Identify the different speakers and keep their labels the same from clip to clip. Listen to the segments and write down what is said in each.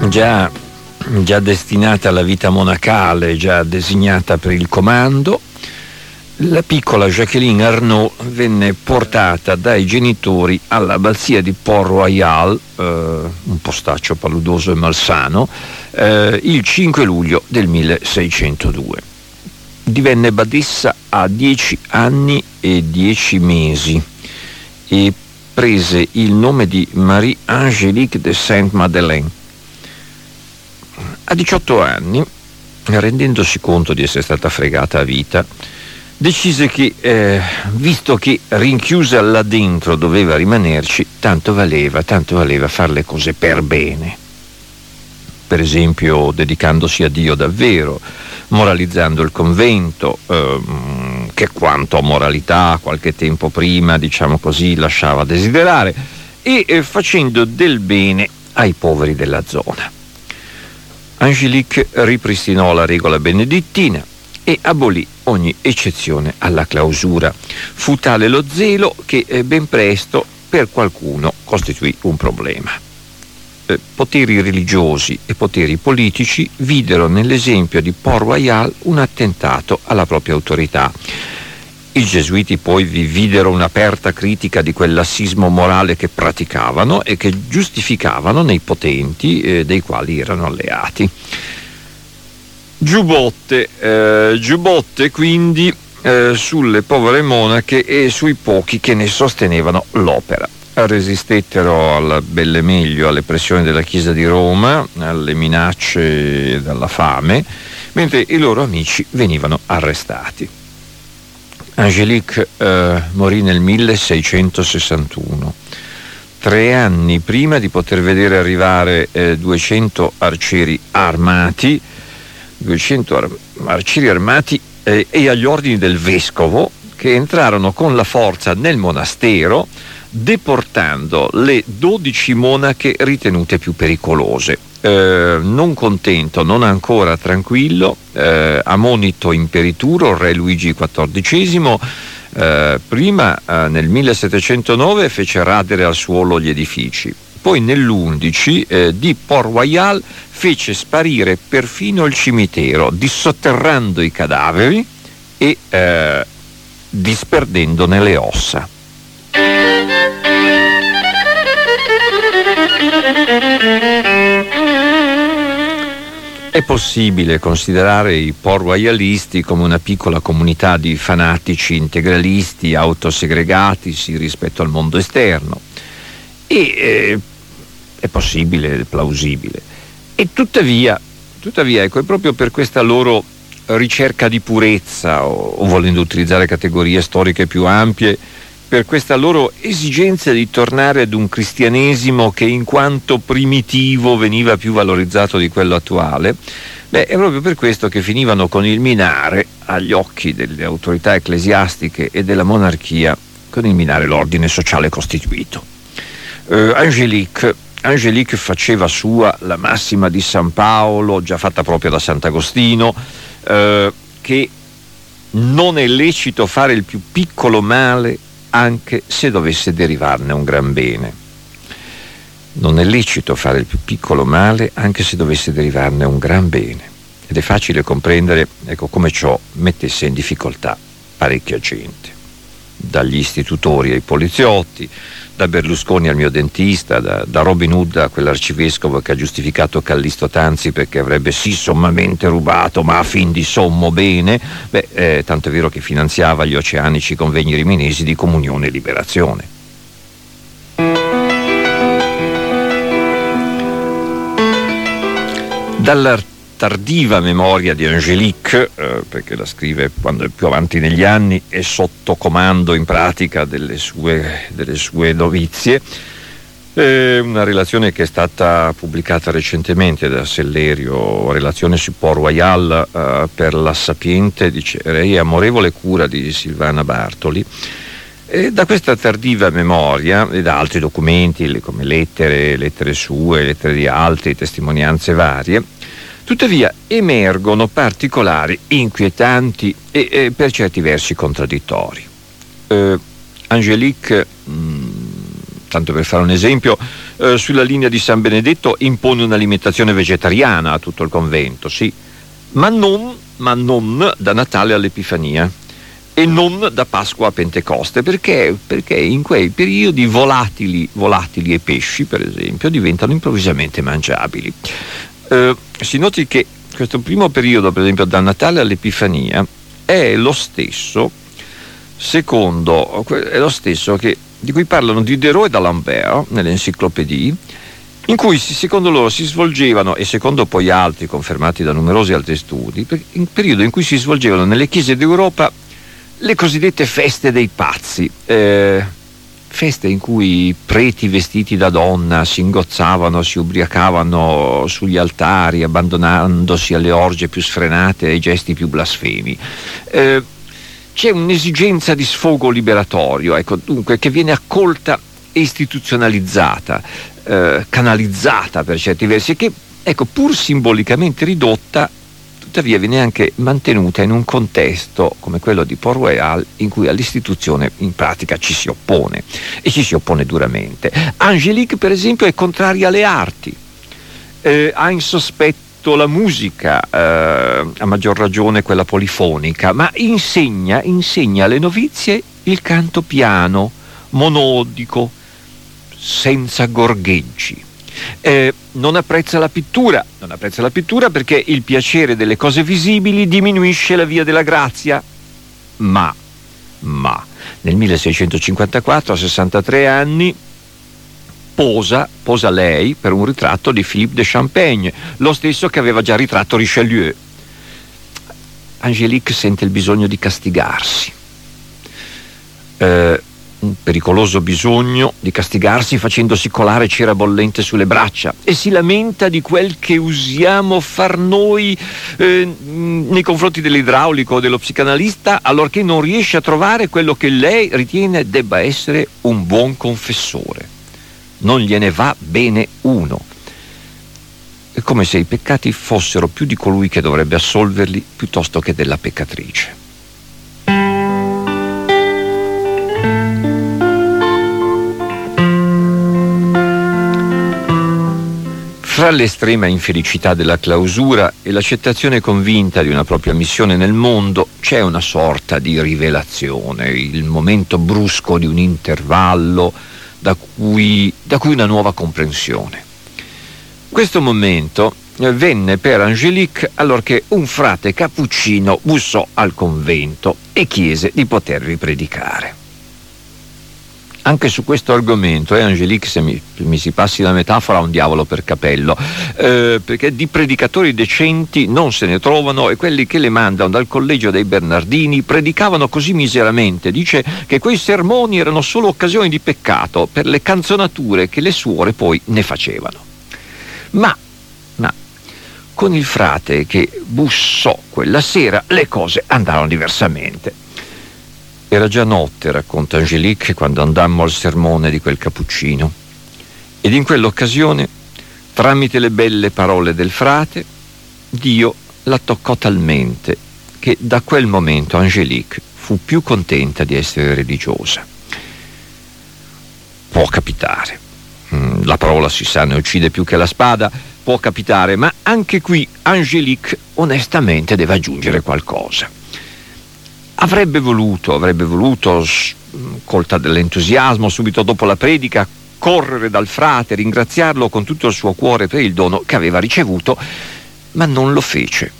Speaker 1: già destinata alla vita monacale, già designata per il comando, la piccola Jacqueline Arnaud venne portata dai genitori all'abbazia di Port-Royal, un postaccio paludoso e malsano, il 5 luglio del 1602. Divenne badessa a 10 anni e 10 mesi e prese il nome di Marie-Angélique de Sainte-Madeleine. A 18 anni, rendendosi conto di essere stata fregata a vita, decise che, visto che rinchiusa là dentro doveva rimanerci, tanto valeva fare le cose per bene. Per esempio, dedicandosi a Dio davvero, moralizzando il convento, che quanto a moralità qualche tempo prima, diciamo così, lasciava a desiderare, e facendo del bene ai poveri della zona. Angélique ripristinò la regola benedittina e abolì ogni eccezione alla clausura. Fu tale lo zelo che ben presto per qualcuno costituì un problema. Poteri religiosi e poteri politici videro nell'esempio di Port-Royal un attentato alla propria autorità. I gesuiti poi vi videro un'aperta critica di quel lassismo morale che praticavano e che giustificavano nei potenti dei quali erano alleati. Giubbotte quindi sulle povere monache e sui pochi che ne sostenevano l'opera. Resistettero alla belle meglio alle pressioni della Chiesa di Roma, alle minacce dalla fame, mentre i loro amici venivano arrestati. Angélique morì nel 1661, 3 anni prima di poter vedere arrivare 200 arcieri armati, e agli ordini del vescovo, che entrarono con la forza nel monastero, deportando le 12 monache ritenute più pericolose. Non contento, non ancora tranquillo, ammonito imperituro re Luigi XIV, prima nel 1709 fece radere al suolo gli edifici, poi nell'11 di Port-Royal fece sparire perfino il cimitero, dissotterrando i cadaveri e disperdendone le ossa. È possibile considerare i port-royalisti come una piccola comunità di fanatici integralisti autosegregatisi rispetto al mondo esterno, e è possibile, è plausibile. E tuttavia, ecco, è proprio per questa loro ricerca di purezza, o volendo utilizzare categorie storiche più ampie, per questa loro esigenza di tornare ad un cristianesimo che in quanto primitivo veniva più valorizzato di quello attuale, è proprio per questo che finivano con il minare, agli occhi delle autorità ecclesiastiche e della monarchia, con il minare l'ordine sociale costituito. Angélique faceva sua la massima di San Paolo, già fatta proprio da Sant'Agostino, che non è lecito fare il più piccolo male anche se dovesse derivarne un gran bene. Non è lecito fare il più piccolo male anche se dovesse derivarne un gran bene. Ed è facile comprendere, ecco, come ciò mettesse in difficoltà parecchia gente. Dagli istitutori ai poliziotti, da Berlusconi al mio dentista, da Robin Hood a quell'arcivescovo che ha giustificato Callisto Tanzi perché avrebbe sì sommamente rubato, ma a fin di sommo bene, tanto è vero che finanziava gli oceanici convegni riminesi di Comunione e Liberazione. Dalla tardiva memoria di Angélique, perché la scrive quando è più avanti negli anni e sotto comando in pratica delle sue novizie, una relazione che è stata pubblicata recentemente da Sellerio, relazione su Port-Royal per la sapiente, dice, amorevole cura di Silvana Bartoli. E da questa tardiva memoria e da altri documenti come lettere sue, lettere di altri, testimonianze varie, tuttavia emergono particolari inquietanti e per certi versi contraddittori. Angélique, tanto per fare un esempio, sulla linea di San Benedetto impone un'alimentazione vegetariana a tutto il convento, sì, ma non da Natale all'Epifania e non da Pasqua a Pentecoste, perché in quei periodi volatili e pesci, per esempio, diventano improvvisamente mangiabili. Si noti che questo primo periodo, per esempio da Natale all'Epifania, è lo stesso di cui parlano Diderot e d'Alembert nelle enciclopedie, in cui secondo loro si svolgevano, e secondo poi altri confermati da numerosi altri studi, in periodo in cui si svolgevano nelle chiese d'Europa le cosiddette feste dei pazzi, feste in cui preti vestiti da donna si ingozzavano, si ubriacavano sugli altari, abbandonandosi alle orge più sfrenate e ai gesti più blasfemi. C'è un'esigenza di sfogo liberatorio, ecco, dunque, che viene accolta e istituzionalizzata, canalizzata per certi versi, che, ecco, pur simbolicamente ridotta, tuttavia viene anche mantenuta in un contesto come quello di Port Royal, in cui all'istituzione in pratica ci si oppone, e ci si oppone duramente. Angélique, per esempio, è contraria alle arti, ha in sospetto la musica, a maggior ragione quella polifonica, ma insegna alle novizie il canto piano, monodico, senza gorgheggi. Non apprezza la pittura perché il piacere delle cose visibili diminuisce la via della grazia. Ma nel 1654, a 63 anni, posa lei per un ritratto di Philippe de Champaigne, lo stesso che aveva già ritratto Richelieu. Angélique sente il bisogno di castigarsi, un pericoloso bisogno di castigarsi facendosi colare cera bollente sulle braccia, e si lamenta di quel che usiamo far noi nei confronti dell'idraulico o dello psicanalista, allorché non riesce a trovare quello che lei ritiene debba essere un buon confessore. Non gliene va bene uno. È come se i peccati fossero più di colui che dovrebbe assolverli piuttosto che della peccatrice. Fra l'estrema infelicità della clausura e l'accettazione convinta di una propria missione nel mondo c'è una sorta di rivelazione, il momento brusco di un intervallo da cui una nuova comprensione. Questo momento venne per Angélique allorché un frate cappuccino bussò al convento e chiese di potervi predicare. Anche su questo argomento, Angélique, se mi si passi la metafora, ha un diavolo per capello, perché di predicatori decenti non se ne trovano, e quelli che le mandano dal collegio dei Bernardini predicavano così miseramente. Dice che quei sermoni erano solo occasioni di peccato per le canzonature che le suore poi ne facevano. Ma con il frate che bussò quella sera le cose andarono diversamente. Era già notte, racconta Angélique, quando andammo al sermone di quel cappuccino, ed in quell'occasione, tramite le belle parole del frate, Dio la toccò talmente che da quel momento Angélique fu più contenta di essere religiosa. Può capitare, la parola si sa ne uccide più che la spada, può capitare, ma anche qui Angélique onestamente deve aggiungere qualcosa. Avrebbe voluto, colta dell'entusiasmo, subito dopo la predica, correre dal frate, ringraziarlo con tutto il suo cuore per il dono che aveva ricevuto, ma non lo fece.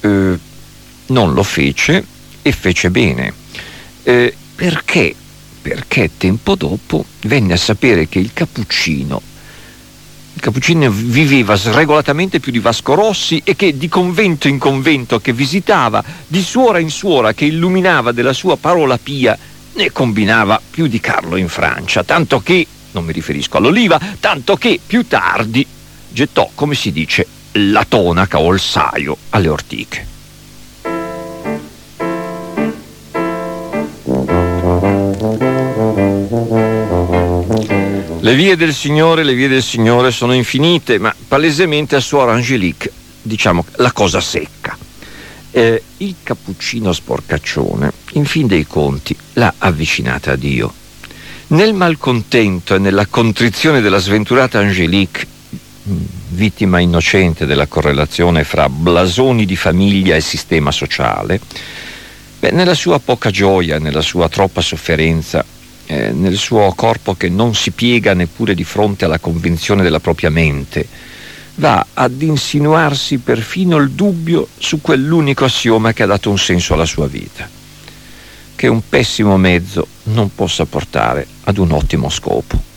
Speaker 1: E fece bene. Perché? Perché tempo dopo venne a sapere che il cappuccino viveva sregolatamente più di Vasco Rossi, e che di convento in convento che visitava, di suora in suora che illuminava della sua parola pia, ne combinava più di Carlo in Francia, tanto che, non mi riferisco all'oliva, tanto che più tardi gettò, come si dice, la tonaca o il saio alle ortiche. Le vie del Signore sono infinite, ma palesemente a suor Angélique, diciamo, la cosa secca. Il cappuccino sporcaccione, in fin dei conti, l'ha avvicinata a Dio. Nel malcontento e nella contrizione della sventurata Angélique, vittima innocente della correlazione fra blasoni di famiglia e sistema sociale, nella sua poca gioia, nella sua troppa sofferenza, nel suo corpo che non si piega neppure di fronte alla convinzione della propria mente, va ad insinuarsi perfino il dubbio su quell'unico assioma che ha dato un senso alla sua vita: che un pessimo mezzo non possa portare ad un ottimo scopo.